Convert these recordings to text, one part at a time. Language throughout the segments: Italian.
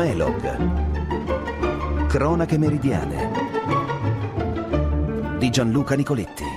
Smelog. Cronache meridiane di Gianluca Nicoletti.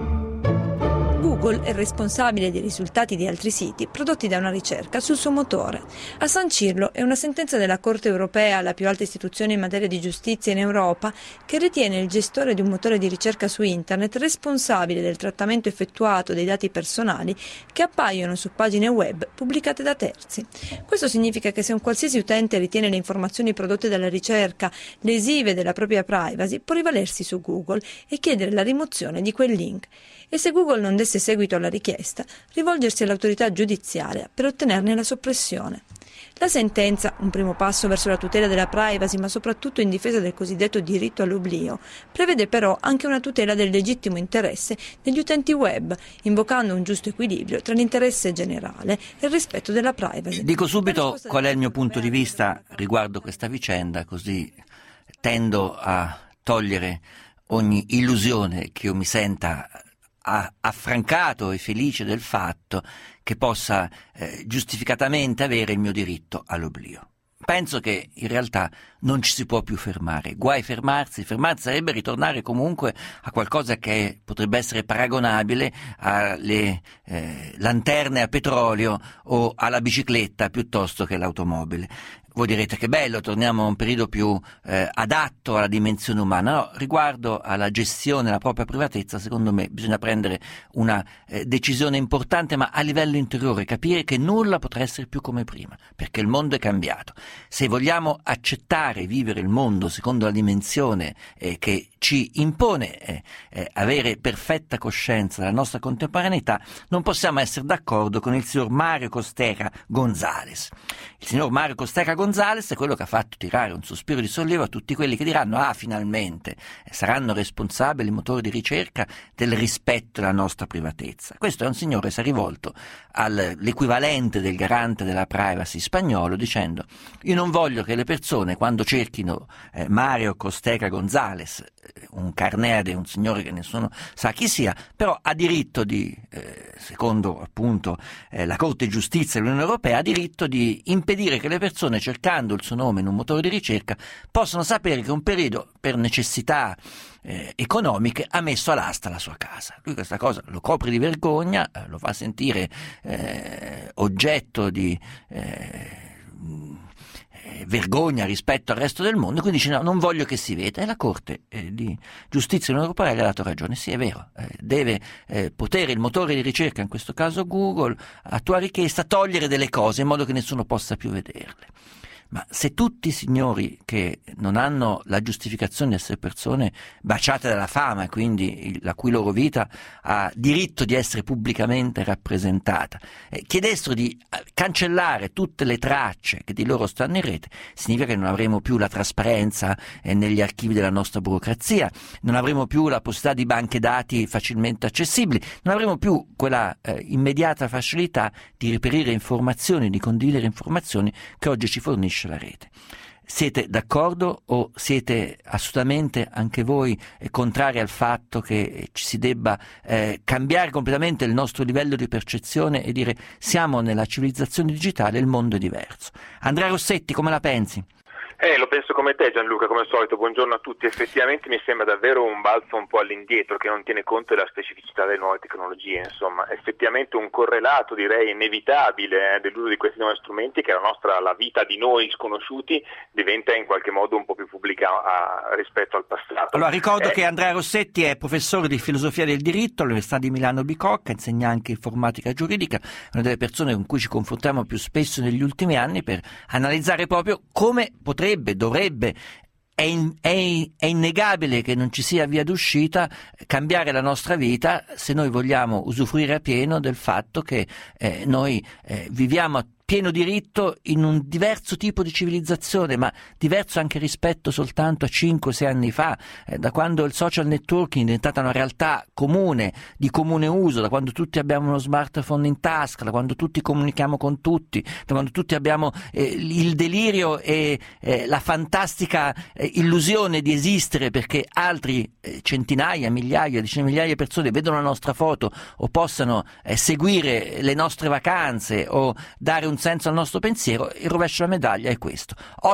Google è responsabile dei risultati di altri siti prodotti da una ricerca sul suo motore. A sancirlo è una sentenza della Corte europea, la più alta istituzione in materia di giustizia in Europa, che ritiene il gestore di un motore di ricerca su internet responsabile del trattamento effettuato dei dati personali che appaiono su pagine web pubblicate da terzi. Questo significa che se un qualsiasi utente ritiene le informazioni prodotte dalla ricerca lesive della propria privacy, può rivalersi su Google e chiedere la rimozione di quel link. E se Google non desse seguito alla richiesta, rivolgersi all'autorità giudiziaria per ottenerne la soppressione. La sentenza, un primo passo verso la tutela della privacy, ma soprattutto in difesa del cosiddetto diritto all'oblio, prevede però anche una tutela del legittimo interesse degli utenti web, invocando un giusto equilibrio tra l'interesse generale e il rispetto della privacy. Dico subito qual è il mio punto di vista riguardo questa vicenda, così tendo a togliere ogni illusione che io mi senta affrancato e felice del fatto che possa giustificatamente avere il mio diritto all'oblio. Penso che in realtà non ci si può più fermare, guai fermarsi sarebbe ritornare comunque a qualcosa che potrebbe essere paragonabile alle lanterne a petrolio o alla bicicletta piuttosto che all'automobile. Voi direte che bello, torniamo a un periodo più adatto alla dimensione umana. No, riguardo alla gestione della propria privatezza, secondo me bisogna prendere una decisione importante, ma a livello interiore, capire che nulla potrà essere più come prima, perché il mondo è cambiato. Se vogliamo accettare vivere il mondo secondo la dimensione che ci impone avere perfetta coscienza della nostra contemporaneità, non possiamo essere d'accordo con il signor Mario Costerra González. Il signor Mario Costerra González è quello che ha fatto tirare un sospiro di sollievo a tutti quelli che diranno finalmente saranno responsabili i motori di ricerca del rispetto della nostra privatezza. Questo è un signore che si è rivolto all'equivalente del garante della privacy spagnolo dicendo: io non voglio che le persone quando cerchino Mario Costerra González, un carneade, un signore che nessuno sa chi sia, però ha diritto di, secondo appunto la Corte di Giustizia dell'Unione Europea, ha diritto di impedire che le persone cercando il suo nome in un motore di ricerca possano sapere che un periodo per necessità economiche ha messo all'asta la sua casa. Lui questa cosa lo copre di vergogna, lo fa sentire oggetto di vergogna rispetto al resto del mondo, quindi dice no, non voglio che si veda, e la Corte di Giustizia dell'Unione Europea gli ha dato ragione. Sì, è vero, deve poter il motore di ricerca, in questo caso Google, a tua richiesta togliere delle cose in modo che nessuno possa più vederle. Ma se tutti i signori che non hanno la giustificazione di essere persone baciate dalla fama, quindi la cui loro vita ha diritto di essere pubblicamente rappresentata, chiedessero di cancellare tutte le tracce che di loro stanno in rete, significa che non avremo più la trasparenza negli archivi della nostra burocrazia, non avremo più la possibilità di banche dati facilmente accessibili, non avremo più quella immediata facilità di reperire informazioni, di condividere informazioni che oggi ci fornisce la rete. Siete d'accordo o siete assolutamente anche voi contrari al fatto che ci si debba cambiare completamente il nostro livello di percezione e dire siamo nella civilizzazione digitale e il mondo è diverso? Andrea Rossetti, come la pensi? Lo penso come te, Gianluca, come al solito. Buongiorno a tutti. Effettivamente mi sembra davvero un balzo un po' all'indietro che non tiene conto della specificità delle nuove tecnologie. Insomma, effettivamente un correlato, direi, inevitabile dell'uso di questi nuovi strumenti, che la vita di noi sconosciuti diventa in qualche modo un po' più pubblica rispetto al passato. Allora, ricordo che Andrea Rossetti è professore di filosofia del diritto all'Università di Milano Bicocca, insegna anche informatica giuridica, è una delle persone con cui ci confrontiamo più spesso negli ultimi anni per analizzare proprio come dovrebbe, è innegabile che non ci sia via d'uscita, cambiare la nostra vita se noi vogliamo usufruire a pieno del fatto che noi viviamo a pieno diritto in un diverso tipo di civilizzazione, ma diverso anche rispetto soltanto a 5-6 anni fa, da quando il social networking è diventata una realtà comune, di comune uso, da quando tutti abbiamo uno smartphone in tasca, da quando tutti comunichiamo con tutti, da quando tutti abbiamo il delirio e la fantastica illusione di esistere perché altri centinaia, migliaia, decine di migliaia di persone vedono la nostra foto o possano seguire le nostre vacanze o dare un senso al nostro pensiero, il rovescio della medaglia è questo.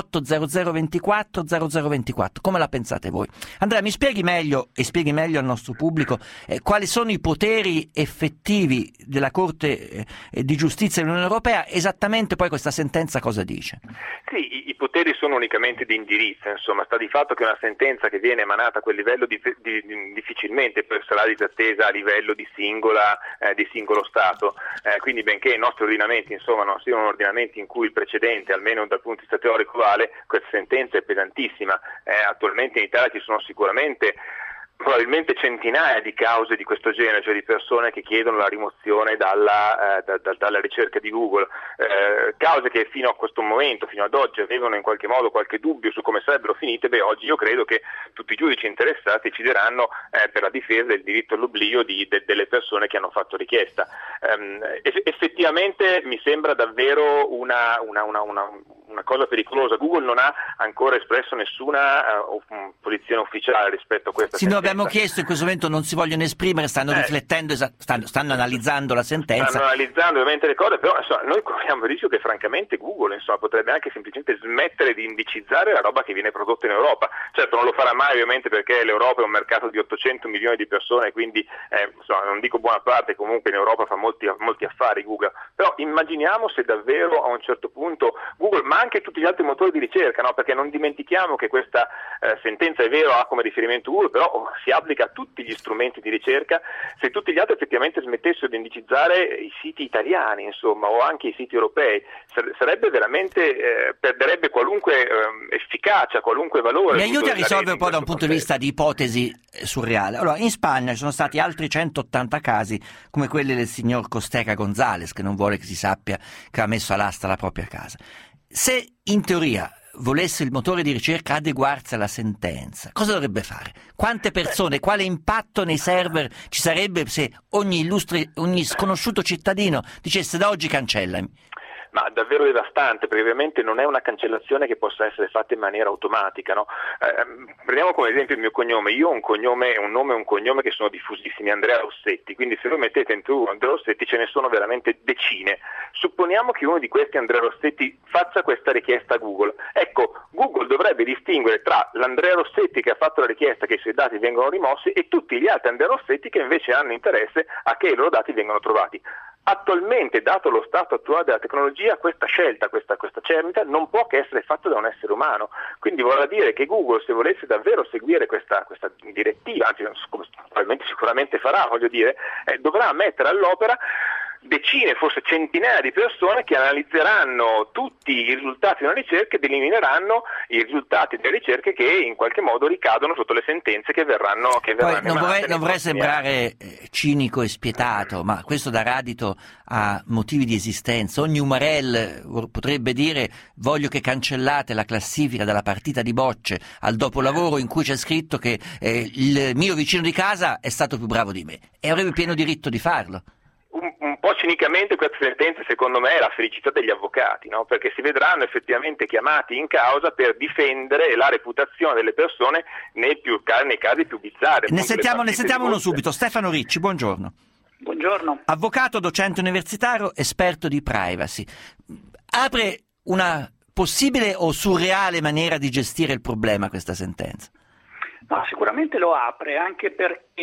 80024 0024, come la pensate voi? Andrea, mi spieghi meglio e spieghi meglio al nostro pubblico quali sono i poteri effettivi della Corte di Giustizia dell'Unione Europea, esattamente poi questa sentenza cosa dice? Sì, i poteri sono unicamente di indirizzo, insomma, sta di fatto che una sentenza che viene emanata a quel livello difficilmente sarà disattesa a livello di singolo Stato, quindi benché i nostri ordinamenti insomma non siano ordinamenti in cui il precedente, almeno dal punto di vista teorico, vale, questa sentenza è pesantissima. Attualmente in Italia ci sono probabilmente centinaia di cause di questo genere, cioè di persone che chiedono la rimozione dalla ricerca di Google, cause che fino a questo momento, fino ad oggi, avevano in qualche modo qualche dubbio su come sarebbero finite. Oggi io credo che tutti i giudici interessati decideranno per la difesa del diritto all'oblio delle persone che hanno fatto richiesta. Effettivamente mi sembra davvero una cosa pericolosa. Google non ha ancora espresso nessuna posizione ufficiale rispetto a questa sentenza. Abbiamo chiesto, in questo momento non si vogliono esprimere, stanno riflettendo, stanno analizzando la sentenza. Stanno analizzando ovviamente le cose, però noi corriamo il rischio che francamente Google potrebbe anche semplicemente smettere di indicizzare la roba che viene prodotta in Europa. Certo non lo farà mai ovviamente, perché l'Europa è un mercato di 800 milioni di persone, quindi non dico buona parte, comunque in Europa fa molti affari Google, però immaginiamo se davvero a un certo punto Google, ma anche tutti gli altri motori di ricerca, no? Perché non dimentichiamo che questa sentenza è vero, ha come riferimento Google, però si applica a tutti gli strumenti di ricerca. Se tutti gli altri effettivamente smettessero di indicizzare i siti italiani, insomma, o anche i siti europei, sarebbe veramente perderebbe qualunque efficacia, qualunque valore. Mi aiuti a risolvere un po' da un punto di vista di ipotesi surreale. Allora, in Spagna ci sono stati altri 180 casi come quelli del signor Costeca González, che non vuole che si sappia che ha messo all'asta la propria casa. Se in teoria volesse il motore di ricerca adeguarsi alla sentenza, cosa dovrebbe fare? Quante persone, quale impatto nei server ci sarebbe se ogni sconosciuto cittadino dicesse da oggi cancellami? Ma davvero devastante, perché ovviamente non è una cancellazione che possa essere fatta in maniera automatica, no? Prendiamo come esempio il mio cognome. Io ho un nome e un cognome che sono diffusissimi, Andrea Rossetti, quindi se voi mettete in tu Andrea Rossetti ce ne sono veramente decine. Supponiamo che uno di questi Andrea Rossetti faccia questa richiesta a Google. Ecco, Google dovrebbe distinguere tra l'Andrea Rossetti che ha fatto la richiesta che i suoi dati vengano rimossi e tutti gli altri Andrea Rossetti che invece hanno interesse a che i loro dati vengano trovati. Attualmente, dato lo stato attuale della tecnologia, questa scelta, questa cernita non può che essere fatta da un essere umano. Quindi vorrà dire che Google, se volesse davvero seguire questa direttiva, anzi probabilmente sicuramente farà, dovrà mettere all'opera decine, forse centinaia di persone che analizzeranno tutti i risultati di una ricerca ed elimineranno i risultati delle ricerche che in qualche modo ricadono sotto le sentenze che verranno Poi non vorrei sembrare cinico e spietato, ma questo darà adito a motivi di esistenza. Ogni umarell potrebbe dire: voglio che cancellate la classifica della partita di bocce al dopolavoro in cui c'è scritto che il mio vicino di casa è stato più bravo di me, e avrebbe pieno diritto di farlo. Un po' cinicamente questa sentenza secondo me è la felicità degli avvocati, no? Perché si vedranno effettivamente chiamati in causa per difendere la reputazione delle persone nei casi più bizzarri. Ne sentiamo uno subito. Stefano Ricci, buongiorno. Buongiorno. Avvocato, docente universitario, esperto di privacy. Apre una possibile o surreale maniera di gestire il problema questa sentenza? No, sicuramente lo apre, anche perché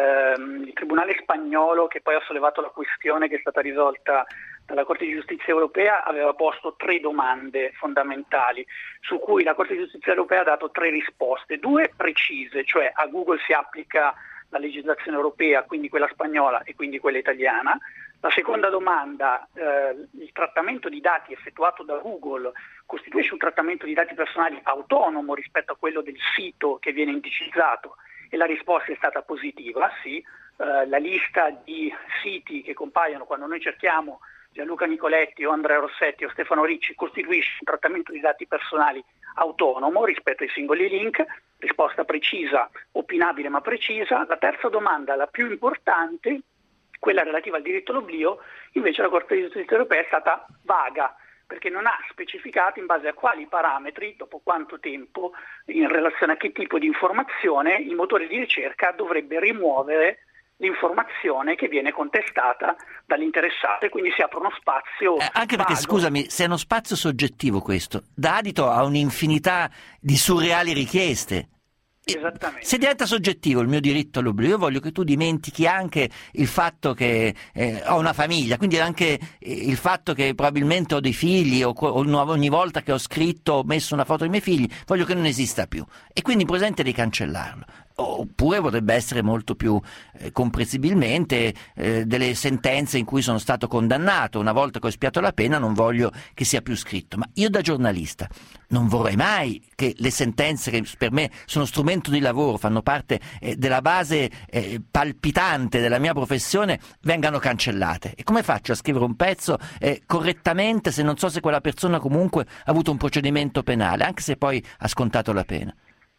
il Tribunale spagnolo, che poi ha sollevato la questione che è stata risolta dalla Corte di Giustizia europea, aveva posto 3 domande fondamentali, su cui la Corte di Giustizia europea ha dato 3 risposte, 2 precise, cioè a Google si applica la legislazione europea, quindi quella spagnola e quindi quella italiana. La seconda domanda, il trattamento di dati effettuato da Google costituisce un trattamento di dati personali autonomo rispetto a quello del sito che viene indicizzato, e la risposta è stata positiva, sì. La lista di siti che compaiono quando noi cerchiamo Gianluca Nicoletti o Andrea Rossetti o Stefano Ricci costituisce un trattamento di dati personali autonomo rispetto ai singoli link. Risposta precisa, opinabile ma precisa. La terza domanda, la più importante, quella relativa al diritto all'oblio, invece la Corte di Giustizia europea è stata vaga, perché non ha specificato in base a quali parametri, dopo quanto tempo, in relazione a che tipo di informazione il motore di ricerca dovrebbe rimuovere l'informazione che viene contestata dall'interessato e quindi si apre uno spazio anche perché, vago. scusami, se è uno spazio soggettivo questo, dà adito a un'infinità di surreali richieste. Esattamente. Se diventa soggettivo il mio diritto all'oblio, io voglio che tu dimentichi anche il fatto che ho una famiglia, quindi anche il fatto che probabilmente ho dei figli o ogni volta che ho scritto ho messo una foto dei miei figli, voglio che non esista più e quindi presente di cancellarlo. Oppure potrebbe essere molto più comprensibilmente delle sentenze in cui sono stato condannato, una volta che ho espiato la pena non voglio che sia più scritto, ma io da giornalista non vorrei mai che le sentenze, che per me sono strumento di lavoro, fanno parte della base palpitante della mia professione, vengano cancellate. E come faccio a scrivere un pezzo correttamente se non so se quella persona comunque ha avuto un procedimento penale, anche se poi ha scontato la pena?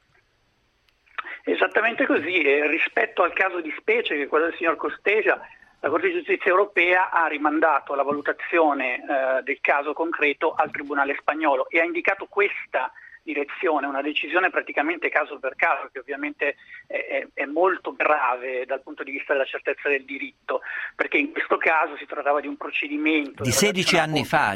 Esattamente così, rispetto al caso di specie, che è quello del signor Costeja, la Corte di Giustizia Europea ha rimandato la valutazione del caso concreto al Tribunale spagnolo e ha indicato questa direzione, una decisione praticamente caso per caso, che ovviamente è molto grave dal punto di vista della certezza del diritto, perché in questo caso si trattava di un procedimento di 16 anni fa,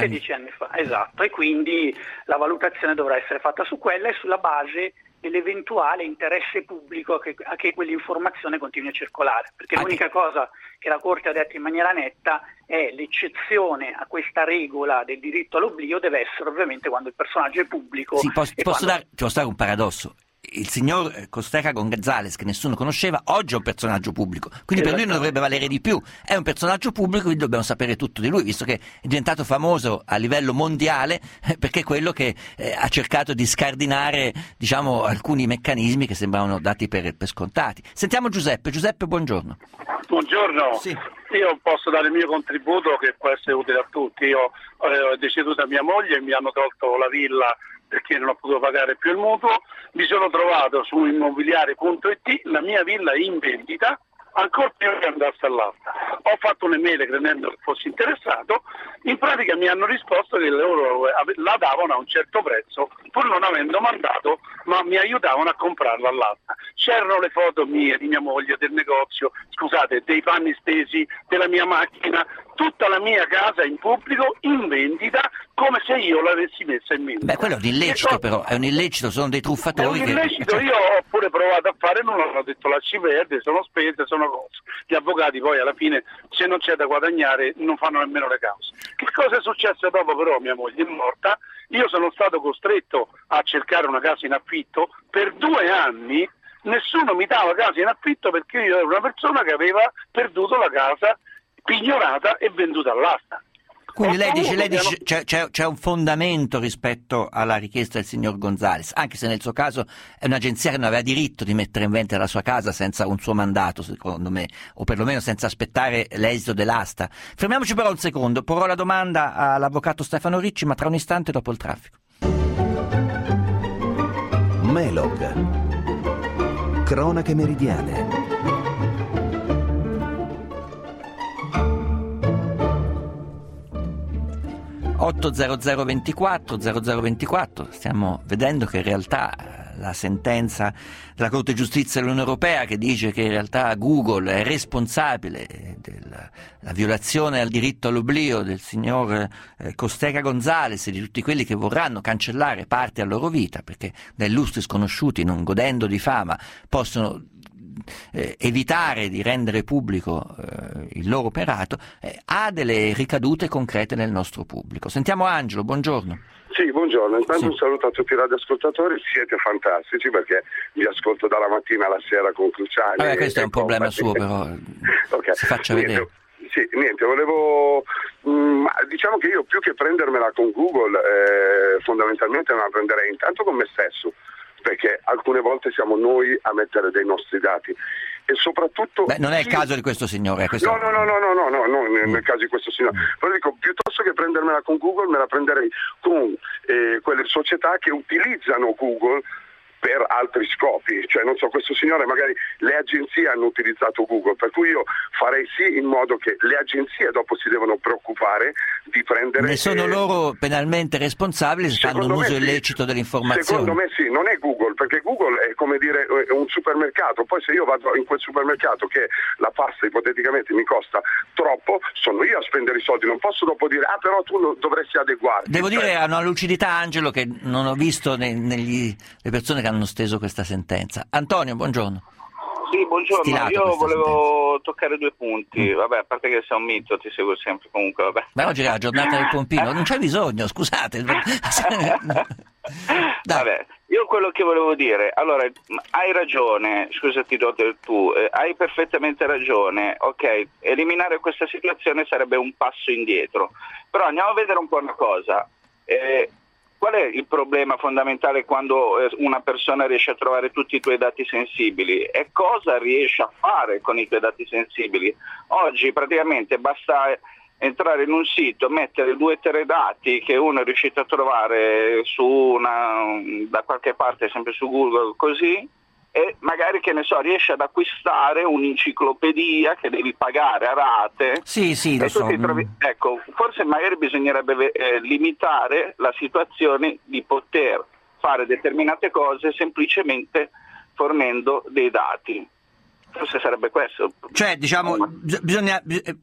esatto, e quindi la valutazione dovrà essere fatta su quella e sulla base dell'eventuale interesse pubblico a che quell'informazione continui a circolare, perché l'unica cosa che la Corte ha detto in maniera netta è l'eccezione a questa regola del diritto all'oblio deve essere ovviamente quando il personaggio è pubblico. Sì, ti posso dare un paradosso. Il signor Costeja González, che nessuno conosceva, oggi è un personaggio pubblico, quindi per lui non dovrebbe valere di più. È un personaggio pubblico, quindi dobbiamo sapere tutto di lui, visto che è diventato famoso a livello mondiale perché è quello che ha cercato di scardinare, diciamo, alcuni meccanismi che sembravano dati per scontati. Sentiamo Giuseppe. Giuseppe, buongiorno. Buongiorno. Sì. Io posso dare il mio contributo che può essere utile a tutti. Io ho deceduta mia moglie e mi hanno tolto la villa perché non ho potuto pagare più il mutuo. Mi sono trovato su immobiliare.it, la mia villa è in vendita, ancora prima che andasse all'asta. Ho fatto un'email credendo che fossi interessato, in pratica mi hanno risposto che loro la davano a un certo prezzo, pur non avendo mandato, ma mi aiutavano a comprarla all'asta. C'erano le foto mie, di mia moglie, del negozio, dei panni stesi, della mia macchina, tutta la mia casa in pubblico, in vendita, come se io l'avessi messa in vendita. Beh, quello è un illecito, però, è un illecito, sono dei truffatori. È un illecito, io ho pure provato a fare nulla, hanno detto lasci perdere, sono spese, sono cose. Gli avvocati poi alla fine, se non c'è da guadagnare, non fanno nemmeno le cause. Che cosa è successo dopo però? Mia moglie è morta, io sono stato costretto a cercare una casa in affitto, per 2 anni nessuno mi dava casa in affitto perché io ero una persona che aveva perduto la casa, pignorata e venduta all'asta. Quindi lei dice c'è un fondamento rispetto alla richiesta del signor González, anche se nel suo caso è un'agenzia che non aveva diritto di mettere in vendita la sua casa senza un suo mandato, secondo me, o perlomeno senza aspettare l'esito dell'asta. Fermiamoci però un secondo, porrò la domanda all'avvocato Stefano Ricci, ma tra un istante dopo il traffico. Melog. Cronache meridiane. (80024) stiamo vedendo che in realtà la sentenza della Corte di Giustizia dell'Unione Europea, che dice che in realtà Google è responsabile della violazione al diritto all'oblio del signor Costeja González e di tutti quelli che vorranno cancellare parte della loro vita perché da illustri sconosciuti, non godendo di fama, possono evitare di rendere pubblico il loro operato, ha delle ricadute concrete nel nostro pubblico. Sentiamo Angelo, buongiorno. Sì, buongiorno, intanto sì. Un saluto a tutti i radioascoltatori, siete fantastici perché vi ascolto dalla mattina alla sera con Cruciani. Vabbè, questo è un problema suo, però okay. Si faccia vedere. Sì, niente, volevo diciamo che io più che prendermela con Google fondamentalmente me la prenderei intanto con me stesso, perché alcune volte siamo noi a mettere dei nostri dati e soprattutto... Beh, non è il caso di questo signore. No, nel caso di questo signore. Però dico, piuttosto che prendermela con Google, me la prenderei con quelle società che utilizzano Google per altri scopi, cioè non so, questo signore magari le agenzie hanno utilizzato Google, per cui io farei sì in modo che le agenzie dopo si devono preoccupare di prendere... Ne sono loro penalmente responsabili se fanno un uso illecito dell'informazione. Secondo me sì, non è Google perché Google è come dire un supermercato, poi se io vado in quel supermercato che la pasta ipoteticamente mi costa troppo, sono io a spendere i soldi, non posso dopo dire però tu dovresti adeguarti. Devo dire ha una lucidità, Angelo, che non ho visto le persone che hanno steso questa sentenza. Antonio, buongiorno. Sì, buongiorno, io volevo toccare 2 punti, vabbè, a parte che sei un mito, ti seguo sempre comunque, vabbè. Ma oggi è la giornata del pompino, non c'è bisogno, scusate. Vabbè, io quello che volevo dire, allora, hai ragione, scusati tu, hai perfettamente ragione, ok, eliminare questa situazione sarebbe un passo indietro, però andiamo a vedere un po' una cosa. Qual è il problema fondamentale quando una persona riesce a trovare tutti i tuoi dati sensibili? E cosa riesce a fare con i tuoi dati sensibili? Oggi praticamente basta entrare in un sito, mettere 2 o 3 dati che uno è riuscito a trovare da qualche parte, sempre su Google, così, e magari, che ne so, riesci ad acquistare un'enciclopedia che devi pagare a rate. Sì, lo so. Ecco, forse magari bisognerebbe limitare la situazione di poter fare determinate cose semplicemente fornendo dei dati. Forse sarebbe questo. Cioè, diciamo, bisogna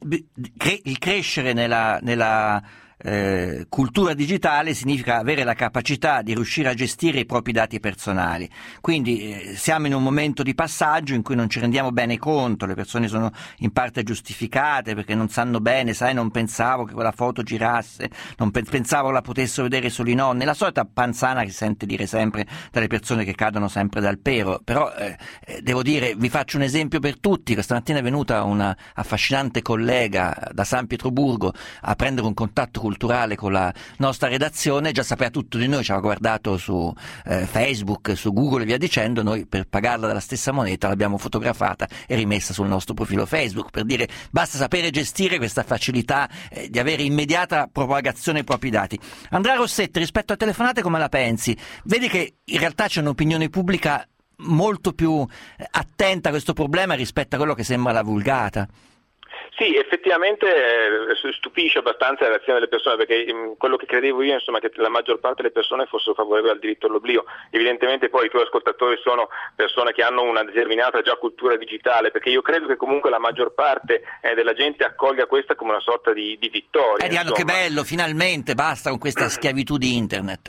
il crescere nella cultura digitale significa avere la capacità di riuscire a gestire i propri dati personali, quindi siamo in un momento di passaggio in cui non ci rendiamo bene conto, le persone sono in parte giustificate perché non sanno bene, sai, non pensavo che quella foto girasse, non pensavo la potessero vedere solo i nonni, la solita panzana che si sente dire sempre dalle persone che cadono sempre dal pero. Però devo dire, vi faccio un esempio per tutti, questa mattina è venuta una affascinante collega da San Pietroburgo a prendere un contatto culturale con la nostra redazione, già sapeva tutto di noi, ci aveva guardato su Facebook, su Google e via dicendo, noi per pagarla dalla stessa moneta l'abbiamo fotografata e rimessa sul nostro profilo Facebook, per dire basta sapere gestire questa facilità di avere immediata propagazione ai propri dati. Andrea Rossetti, rispetto a telefonate come la pensi? Vedi che in realtà c'è un'opinione pubblica molto più attenta a questo problema rispetto a quello che sembra la vulgata? Sì, effettivamente stupisce abbastanza la reazione delle persone, perché quello che credevo io, insomma, che la maggior parte delle persone fossero favorevoli al diritto all'oblio. Evidentemente poi i tuoi ascoltatori sono persone che hanno una determinata già cultura digitale, perché io credo che comunque la maggior parte della gente accolga questa come una sorta di vittoria. Diano che bello, finalmente basta con questa schiavitù di internet.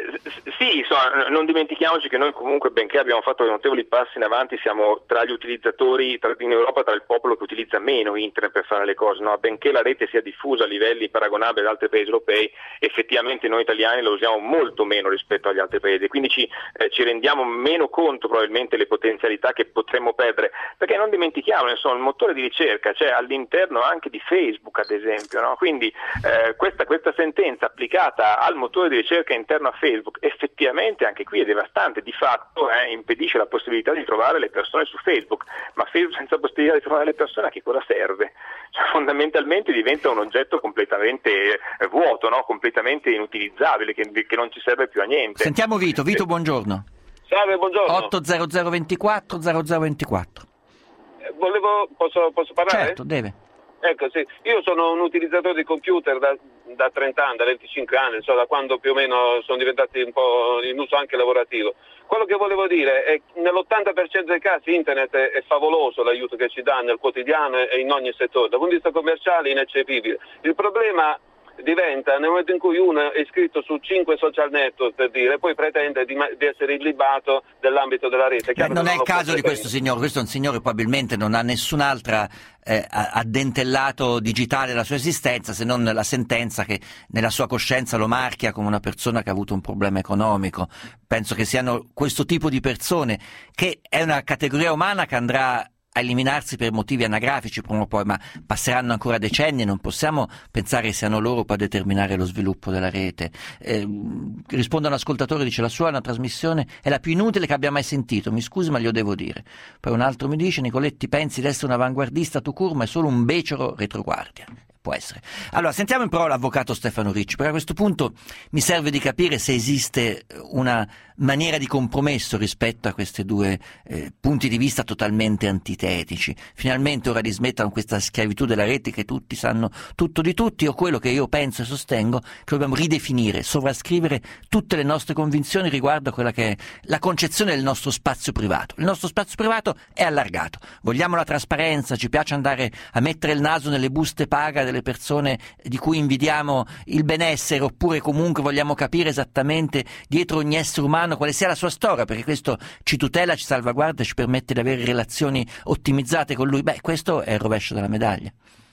Sì, insomma, non dimentichiamoci che noi comunque, benché abbiamo fatto notevoli passi in avanti, siamo tra gli utilizzatori in Europa, tra il popolo che utilizza meno internet per fare le cose, no? Benché la rete sia diffusa a livelli paragonabili ad altri paesi europei, effettivamente noi italiani lo usiamo molto meno rispetto agli altri paesi, quindi ci rendiamo meno conto probabilmente le potenzialità che potremmo perdere, perché non dimentichiamo, insomma, il motore di ricerca c'è all'interno anche di Facebook, ad esempio, no? Quindi questa sentenza applicata al motore di ricerca interno a Facebook effettivamente anche qui è devastante, di fatto impedisce la possibilità di trovare le persone su Facebook, ma Facebook senza possibilità di trovare le persone a che cosa serve? Cioè, fondamentalmente diventa un oggetto completamente vuoto, no? Completamente inutilizzabile, che non ci serve più a niente. Sentiamo Vito, buongiorno. Salve, buongiorno. 80024 0024. Posso parlare? Certo, deve. Ecco, sì, io sono un utilizzatore di computer da 30 anni, da 25 anni, insomma, da quando più o meno sono diventati un po' in uso anche lavorativo. Quello che volevo dire è che nell'80% dei casi internet è favoloso l'aiuto che ci dà nel quotidiano e in ogni settore, dal punto di vista commerciale ineccepibile. Il problema diventa nel momento in cui uno è iscritto su 5 social network, per dire, poi pretende di essere illibato dell'ambito della rete. Non è il caso di questo signore, questo è un signore che probabilmente non ha nessun'altra addentellato digitale della sua esistenza, se non la sentenza che nella sua coscienza lo marchia come una persona che ha avuto un problema economico. Penso che siano questo tipo di persone, che è una categoria umana che andrà a eliminarsi per motivi anagrafici prima o poi, ma passeranno ancora decenni e non possiamo pensare che siano loro poi a determinare lo sviluppo della rete. Risponde un ascoltatore, dice: la sua è una trasmissione, è la più inutile che abbia mai sentito, mi scusi ma glielo devo dire. Poi un altro mi dice: Nicoletti, pensi di essere un avanguardista tu cur, ma è solo un becero retroguardia. Può essere. Allora, sentiamo in prova l'avvocato Stefano Ricci, perché a questo punto mi serve di capire se esiste una maniera di compromesso rispetto a questi due punti di vista totalmente antitetici. Finalmente ora di smettere con questa schiavitù della rete che tutti sanno tutto di tutti, o quello che io penso e sostengo, che dobbiamo ridefinire, sovrascrivere tutte le nostre convinzioni riguardo a quella che è la concezione del nostro spazio privato. Il nostro spazio privato è allargato, vogliamo la trasparenza, ci piace andare a mettere il naso nelle buste paga delle persone di cui invidiamo il benessere, oppure comunque vogliamo capire esattamente dietro ogni essere umano quale sia la sua storia, perché questo ci tutela, ci salvaguarda, ci permette di avere relazioni ottimizzate con lui. Questo è il rovescio della medaglia.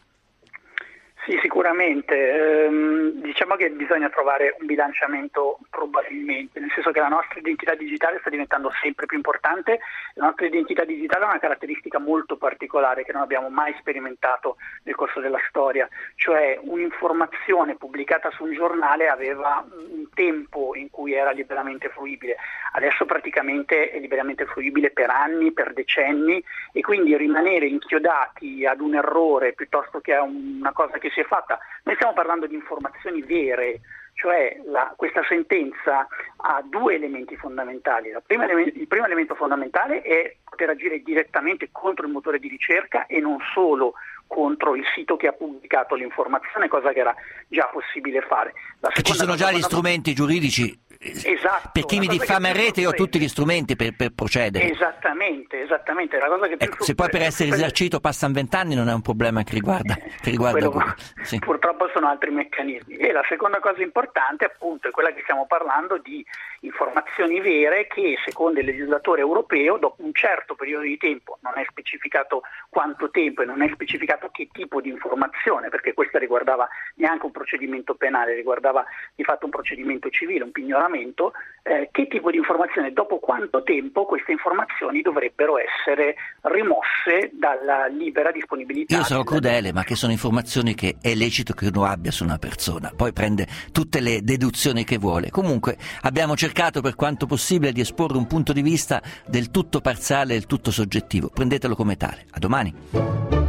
Sì, sicuramente. Diciamo che bisogna trovare un bilanciamento probabilmente, nel senso che la nostra identità digitale sta diventando sempre più importante. La nostra identità digitale ha una caratteristica molto particolare che non abbiamo mai sperimentato nel corso della storia, cioè un'informazione pubblicata su un giornale aveva un tempo in cui era liberamente fruibile, adesso praticamente è liberamente fruibile per anni, per decenni, e quindi rimanere inchiodati ad un errore piuttosto che a una cosa che si è fatta. Noi stiamo parlando di informazioni vere, cioè questa sentenza ha due elementi fondamentali. Il primo elemento fondamentale è poter agire direttamente contro il motore di ricerca e non solo contro il sito che ha pubblicato l'informazione, cosa che era già possibile fare. Ci sono già gli strumenti giuridici. Esatto, per chi mi diffama in rete io ho tutti gli strumenti per procedere. Esattamente, la cosa che se poi per essere risarcito passano 20 anni non è un problema che riguarda sì. Purtroppo sono altri meccanismi. E la seconda cosa importante appunto è quella che stiamo parlando di informazioni vere che secondo il legislatore europeo dopo un certo periodo di tempo, non è specificato quanto tempo e non è specificato che tipo di informazione, perché questa riguardava neanche un procedimento penale, riguardava di fatto un procedimento civile, un pignoramento, che tipo di informazione, dopo quanto tempo queste informazioni dovrebbero essere rimosse dalla libera disponibilità. Io sarò crudele, ma che sono informazioni che è lecito che uno abbia su una persona, poi prende tutte le deduzioni che vuole. Comunque abbiamo cercato per quanto possibile di esporre un punto di vista del tutto parziale e del tutto soggettivo, prendetelo come tale. A domani.